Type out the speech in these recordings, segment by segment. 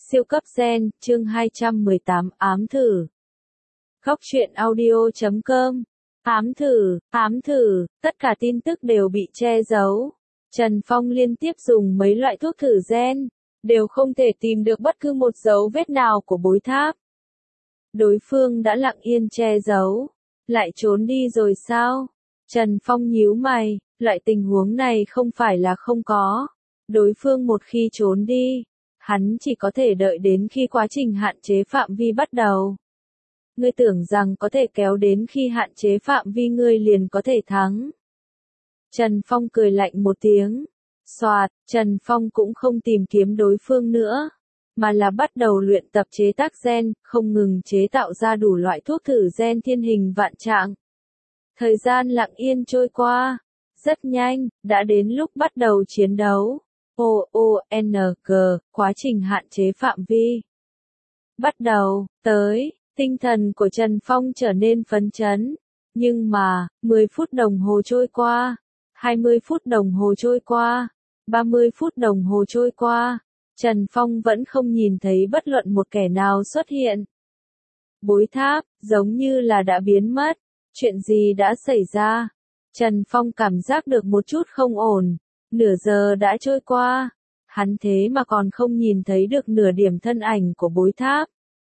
Siêu cấp gen, chương 218, ám thử. Góc truyện audio.com. Ám thử, tất cả tin tức đều bị che giấu. Trần Phong liên tiếp dùng mấy loại thuốc thử gen, đều không thể tìm được bất cứ một dấu vết nào của bối tháp. Đối phương đã lặng yên che giấu, lại trốn đi rồi sao? Trần Phong nhíu mày, loại tình huống này không phải là không có. Đối phương một khi trốn đi, hắn chỉ có thể đợi đến khi quá trình hạn chế phạm vi bắt đầu. Ngươi tưởng rằng có thể kéo đến khi hạn chế phạm vi ngươi liền có thể thắng. Trần Phong cười lạnh một tiếng. Soạt, Trần Phong cũng không tìm kiếm đối phương nữa, mà là bắt đầu luyện tập chế tác gen, không ngừng chế tạo ra đủ loại thuốc thử gen thiên hình vạn trạng. Thời gian lặng yên trôi qua, rất nhanh, đã đến lúc bắt đầu chiến đấu. OONG, quá trình hạn chế phạm vi. Bắt đầu, tinh thần của Trần Phong trở nên phấn chấn. Nhưng mà, 10 phút đồng hồ trôi qua, 20 phút đồng hồ trôi qua, 30 phút đồng hồ trôi qua, Trần Phong vẫn không nhìn thấy bất luận một kẻ nào xuất hiện. Bối tháp, giống như là đã biến mất. Chuyện gì đã xảy ra? Trần Phong cảm giác được một chút không ổn. Nửa giờ đã trôi qua, hắn thế mà còn không nhìn thấy được nửa điểm thân ảnh của bối tháp.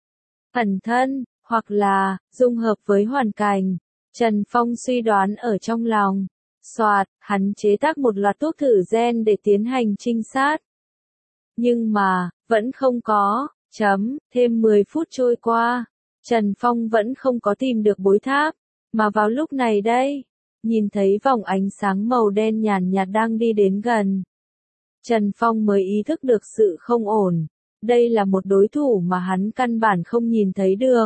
Ẩn thân, hoặc là, dung hợp với hoàn cảnh. Trần Phong suy đoán ở trong lòng. Soạt, hắn chế tác một loạt thuốc thử gen để tiến hành trinh sát. Nhưng mà, vẫn không có, thêm 10 phút trôi qua. Trần Phong vẫn không có tìm được bối tháp. Mà vào lúc này đây, nhìn thấy vòng ánh sáng màu đen nhàn nhạt đang đi đến gần. Trần Phong mới ý thức được sự không ổn. Đây là một đối thủ mà hắn căn bản không nhìn thấy được.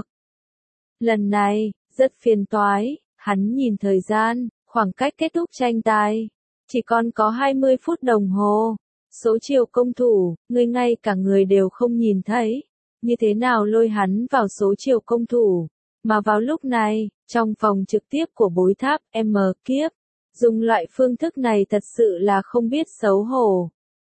Lần này, rất phiền toái, hắn nhìn thời gian, khoảng cách kết thúc tranh tài. Chỉ còn có 20 phút đồng hồ. Số chiều công thủ, ngươi ngay cả người đều không nhìn thấy. Như thế nào lôi hắn vào số chiều công thủ? Mà vào lúc này, trong phòng trực tiếp của bối tháp M kiếp, dùng loại phương thức này thật sự là không biết xấu hổ.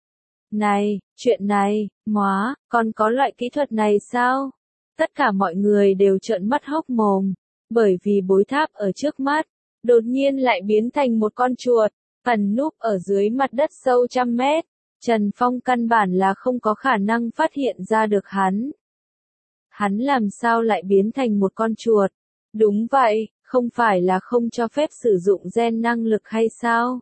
Này, chuyện này, còn có loại kỹ thuật này sao? Tất cả mọi người đều trợn mắt hốc mồm, bởi vì bối tháp ở trước mắt, đột nhiên lại biến thành một con chuột, ẩn núp ở dưới mặt đất sâu trăm mét. Trần Phong căn bản là không có khả năng phát hiện ra được hắn. Hắn làm sao lại biến thành một con chuột? Đúng vậy, không phải là không cho phép sử dụng gen năng lực hay sao?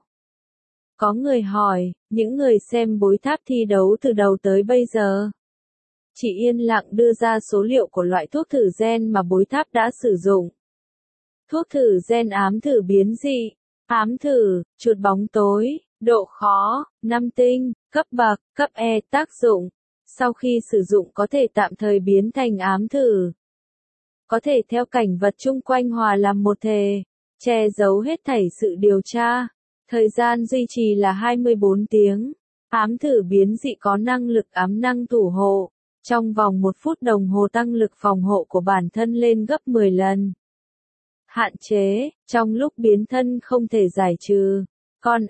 Có người hỏi, những người xem bối tháp thi đấu từ đầu tới bây giờ. Chỉ yên lặng đưa ra số liệu của loại thuốc thử gen mà bối tháp đã sử dụng. Thuốc thử gen ám thử biến dị, ám thử, chuột bóng tối, độ khó, 5 tinh, cấp bậc, cấp E, tác dụng. Sau khi sử dụng có thể tạm thời biến thành ám thử. Có thể theo cảnh vật chung quanh hòa làm một thể, che giấu hết thảy sự điều tra. Thời gian duy trì là 24 tiếng. Ám thử biến dị có năng lực ám năng thủ hộ. Trong vòng 1 phút đồng hồ tăng lực phòng hộ của bản thân lên gấp 10 lần. Hạn chế, trong lúc biến thân không thể giải trừ. Con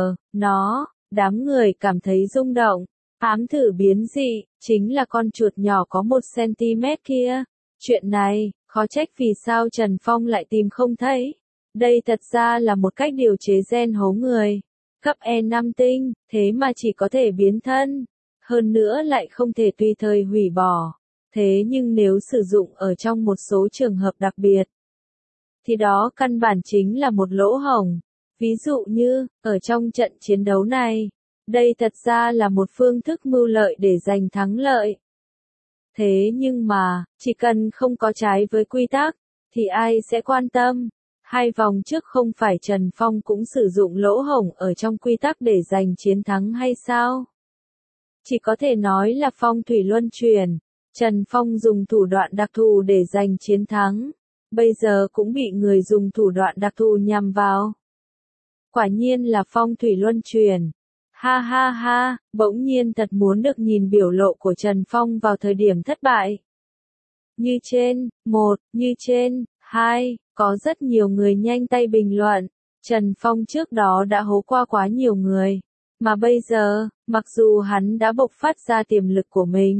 đám người cảm thấy rung động. Ám thử biến dị, chính là con chuột nhỏ có 1 cm kia. Chuyện này, khó trách vì sao Trần Phong lại tìm không thấy. Đây thật ra là một cách điều chế gen hố người. Cấp E 5 tinh, thế mà chỉ có thể biến thân. Hơn nữa lại không thể tùy thời hủy bỏ. Thế nhưng nếu sử dụng ở trong một số trường hợp đặc biệt, thì đó căn bản chính là một lỗ hổng. Ví dụ như, ở trong trận chiến đấu này, đây thật ra là một phương thức mưu lợi để giành thắng lợi. Thế nhưng mà, chỉ cần không có trái với quy tắc, thì ai sẽ quan tâm? 2 vòng trước không phải Trần Phong cũng sử dụng lỗ hổng ở trong quy tắc để giành chiến thắng hay sao? Chỉ có thể nói là phong thủy luân chuyển. Trần Phong dùng thủ đoạn đặc thù để giành chiến thắng. Bây giờ cũng bị người dùng thủ đoạn đặc thù nhằm vào. Quả nhiên là phong thủy luân chuyển. Ha ha ha, bỗng nhiên thật muốn được nhìn biểu lộ của Trần Phong vào thời điểm thất bại. Như trên, như trên, 2, có rất nhiều người nhanh tay bình luận. Trần Phong trước đó đã hố qua quá nhiều người. Mà bây giờ, mặc dù hắn đã bộc phát ra tiềm lực của mình,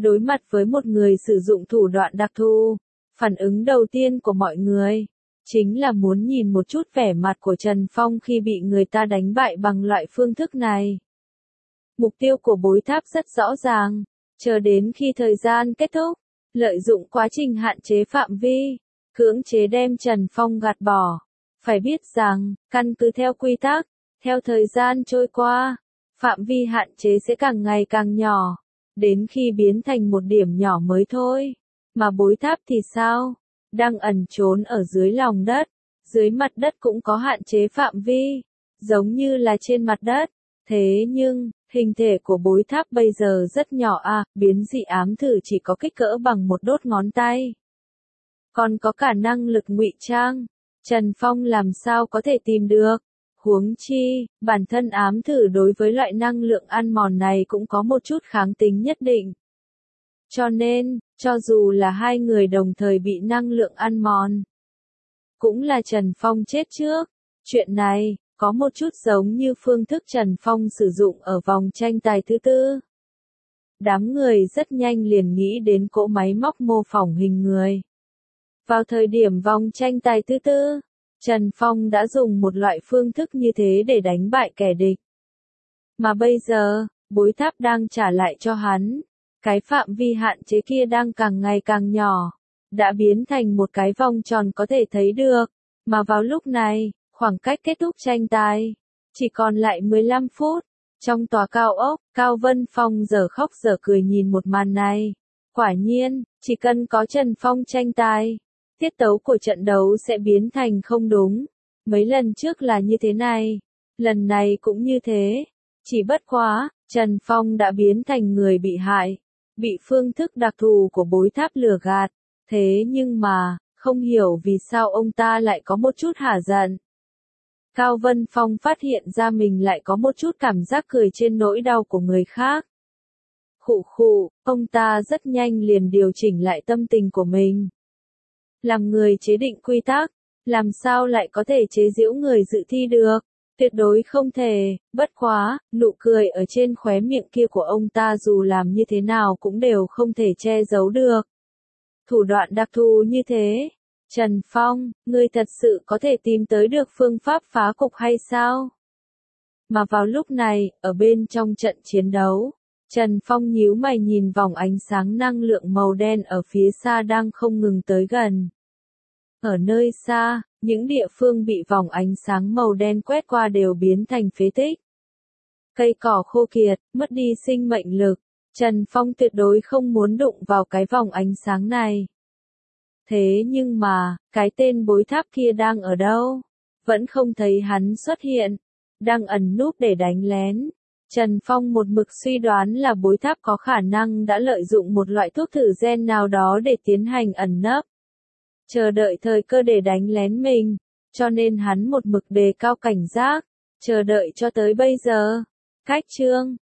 Đối mặt với một người sử dụng thủ đoạn đặc thù, phản ứng đầu tiên của mọi người chính là muốn nhìn một chút vẻ mặt của Trần Phong khi bị người ta đánh bại bằng loại phương thức này. Mục tiêu của bối tháp rất rõ ràng, chờ đến khi thời gian kết thúc, lợi dụng quá trình hạn chế phạm vi, cưỡng chế đem Trần Phong gạt bỏ. Phải biết rằng, căn cứ theo quy tắc, theo thời gian trôi qua, phạm vi hạn chế sẽ càng ngày càng nhỏ, đến khi biến thành một điểm nhỏ mới thôi. Mà bối tháp thì sao? Đang ẩn trốn ở dưới lòng đất, dưới mặt đất cũng có hạn chế phạm vi, giống như là trên mặt đất. Thế nhưng, hình thể của bối tháp bây giờ rất nhỏ biến dị ám thử chỉ có kích cỡ bằng một đốt ngón tay. Còn có cả năng lực ngụy trang, Trần Phong làm sao có thể tìm được? Huống chi, bản thân ám thử đối với loại năng lượng ăn mòn này cũng có một chút kháng tính nhất định. Cho nên, cho dù là hai người đồng thời bị năng lượng ăn mòn, cũng là Trần Phong chết trước. Chuyện này, có một chút giống như phương thức Trần Phong sử dụng ở vòng tranh tài thứ tư. Đám người rất nhanh liền nghĩ đến cỗ máy móc mô phỏng hình người. Vào thời điểm vòng tranh tài thứ tư, Trần Phong đã dùng một loại phương thức như thế để đánh bại kẻ địch. Mà bây giờ, bối tháp đang trả lại cho hắn. Cái phạm vi hạn chế kia đang càng ngày càng nhỏ, đã biến thành một cái vòng tròn có thể thấy được. Mà vào lúc này, khoảng cách kết thúc tranh tài chỉ còn lại 15 phút. Trong tòa cao ốc, Cao Vân Phong giờ khóc giờ cười nhìn một màn này. Quả nhiên, chỉ cần có Trần Phong tranh tài, tiết tấu của trận đấu sẽ biến thành không đúng. Mấy lần trước là như thế này, lần này cũng như thế. Chỉ bất quá, Trần Phong đã biến thành người bị hại, bị phương thức đặc thù của bối tháp lừa gạt. Thế nhưng mà, không hiểu vì sao ông ta lại có một chút hả giận. Cao Vân Phong phát hiện ra mình lại có một chút cảm giác cười trên nỗi đau của người khác. Khụ khụ, ông ta rất nhanh liền điều chỉnh lại tâm tình của mình. Làm người chế định quy tắc, làm sao lại có thể chế giễu người dự thi được? Tuyệt đối không thể, bất quá, nụ cười ở trên khóe miệng kia của ông ta dù làm như thế nào cũng đều không thể che giấu được. Thủ đoạn đặc thù như thế. Trần Phong, ngươi thật sự có thể tìm tới được phương pháp phá cục hay sao? Mà vào lúc này, ở bên trong trận chiến đấu, Trần Phong nhíu mày nhìn vòng ánh sáng năng lượng màu đen ở phía xa đang không ngừng tới gần. Ở nơi xa, những địa phương bị vòng ánh sáng màu đen quét qua đều biến thành phế tích. Cây cỏ khô kiệt, mất đi sinh mệnh lực. Trần Phong tuyệt đối không muốn đụng vào cái vòng ánh sáng này. Thế nhưng mà, cái tên bối tháp kia đang ở đâu? Vẫn không thấy hắn xuất hiện. Đang ẩn núp để đánh lén. Trần Phong một mực suy đoán là bối tháp có khả năng đã lợi dụng một loại thuốc thử gen nào đó để tiến hành ẩn nấp. Chờ đợi thời cơ để đánh lén mình. Cho nên hắn một mực đề cao cảnh giác. Chờ đợi cho tới bây giờ. Cách chương